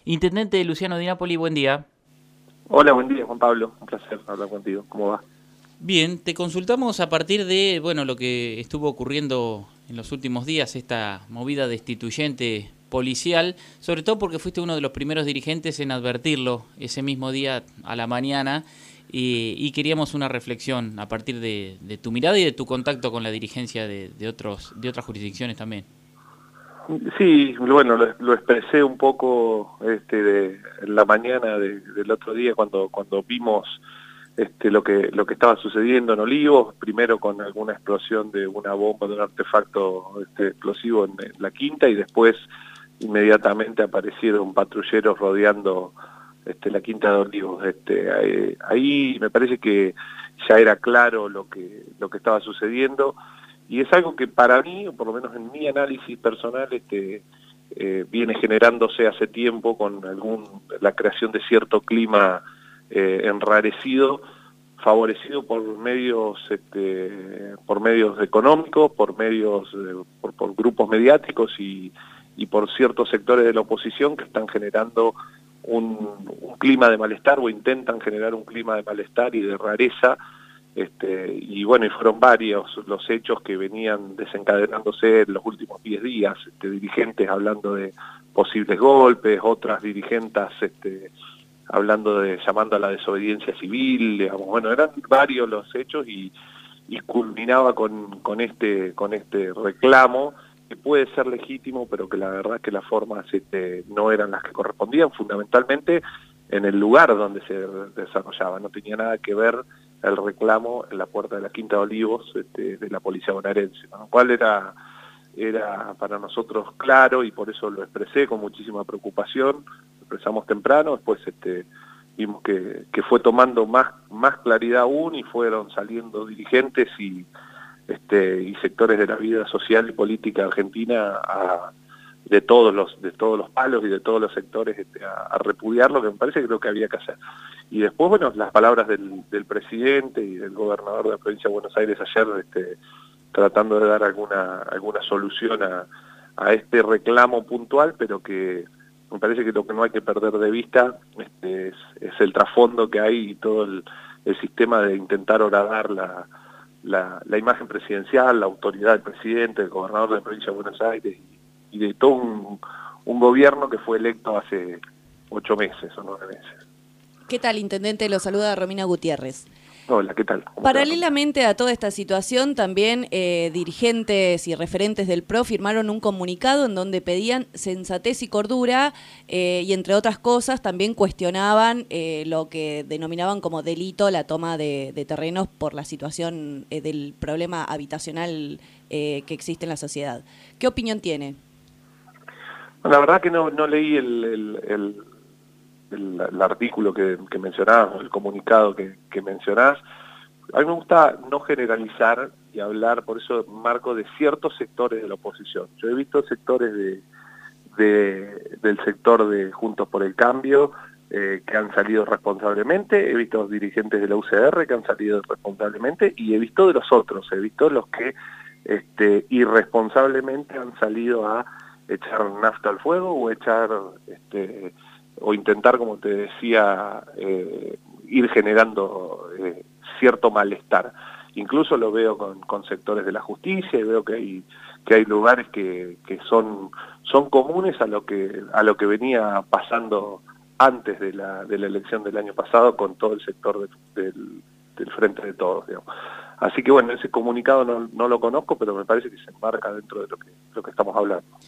Intendente Luciano Di Napoli, buen día. Hola, buen día, Juan Pablo. Un placer hablar contigo. ¿Cómo va? Bien, te consultamos a partir de, bueno, lo que estuvo ocurriendo en los últimos días, esta movida destituyente policial, sobre todo porque fuiste uno de los primeros dirigentes en advertirlo ese mismo día a la mañana y queríamos una reflexión a partir de tu mirada y de tu contacto con la dirigencia de otras jurisdicciones también. Sí, bueno, lo expresé un poco en la mañana del otro día cuando vimos lo que estaba sucediendo en Olivos, primero con alguna explosión de una bomba, de un artefacto explosivo en la quinta, y después inmediatamente aparecieron patrulleros rodeando la quinta de Olivos. Ahí me parece que ya era claro lo que estaba sucediendo. Y es algo que para mí, o por lo menos en mi análisis personal, viene generándose hace tiempo con la creación de cierto clima enrarecido, favorecido por medios económicos, por grupos mediáticos y por ciertos sectores de la oposición que están generando un clima de malestar o intentan generar un clima de malestar y de rareza. Y bueno, y fueron varios los hechos que venían desencadenándose en los últimos 10 días, dirigentes hablando de posibles golpes, otras dirigentes llamando a la desobediencia civil, digamos. Bueno, eran varios los hechos y culminaba con este reclamo que puede ser legítimo, pero que la verdad es que las formas no eran las que correspondían, fundamentalmente en el lugar donde se desarrollaba. No tenía nada que ver el reclamo en la puerta de la Quinta de Olivos de la policía bonaerense, con lo cual era para nosotros claro, y por eso lo expresé con muchísima preocupación. Lo expresamos temprano, después vimos que fue tomando más claridad aún, y fueron saliendo dirigentes y sectores de la vida social y política argentina de todos los palos y de todos los sectores a repudiar lo que me parece que es lo que había que hacer. Y después, bueno, las palabras del presidente y del gobernador de la provincia de Buenos Aires ayer, tratando de dar alguna solución a este reclamo puntual, pero que me parece que lo que no hay que perder de vista es el trasfondo que hay y todo el sistema de intentar horadar la imagen presidencial, la autoridad del presidente, del gobernador de la provincia de Buenos Aires y de todo un gobierno que fue electo hace 8 meses o 9 meses. ¿Qué tal, intendente? Lo saluda Romina Gutiérrez. Hola, ¿qué tal? ¿Cómo te va? Paralelamente a toda esta situación, también dirigentes y referentes del PRO firmaron un comunicado en donde pedían sensatez y cordura y, entre otras cosas, también cuestionaban lo que denominaban como delito la toma de terrenos por la situación del problema habitacional que existe en la sociedad. ¿Qué opinión tiene? La verdad que no leí el artículo que mencionás, o el comunicado que mencionás. A mí me gusta no generalizar y hablar, por eso marco, de ciertos sectores de la oposición. Yo he visto sectores del sector de Juntos por el Cambio que han salido responsablemente, he visto dirigentes de la UCR que han salido responsablemente, y he visto de los otros, he visto los que irresponsablemente han salido a echar nafta al fuego o intentar, como te decía, ir generando cierto malestar. Incluso lo veo con sectores de la justicia, y veo que hay lugares que son comunes a lo que venía pasando antes de la elección del año pasado con todo el sector del Frente de Todos, digamos. Así que bueno, ese comunicado no lo conozco, pero me parece que se enmarca dentro de lo que estamos hablando.